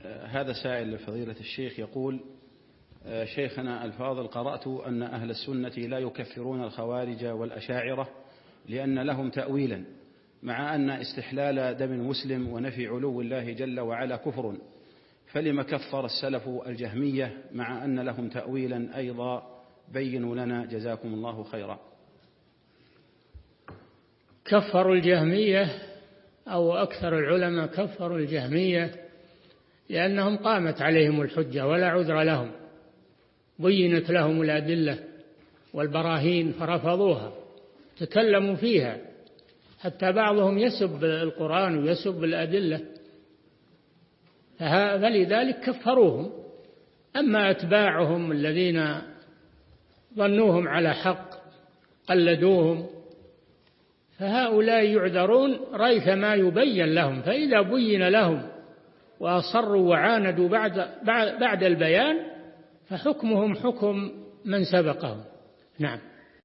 هذا سائل لفضيلة الشيخ يقول: شيخنا الفاضل، قرأت أن أهل السنة لا يكفرون الخوارج والأشاعرة لأن لهم تأويلا، مع أن استحلال دم مسلم ونفي علو الله جل وعلا كفر، فلم كفر السلف الجهمية مع أن لهم تأويلا أيضا؟ بينوا لنا جزاكم الله خيرا. كفروا الجهمية، أو أكثر العلماء كفروا الجهمية لأنهم قامت عليهم الحجة ولا عذر لهم، بينت لهم الأدلة والبراهين فرفضوها، تكلموا فيها، حتى بعضهم يسب القرآن ويسب الأدلة، فلذلك كفروهم. أما أتباعهم الذين ظنوهم على حق قلدوهم، فهؤلاء يعذرون ريثما يبين لهم، فإذا بين لهم وأصروا وعاندوا بعد البيان فحكمهم حكم من سبقهم. نعم.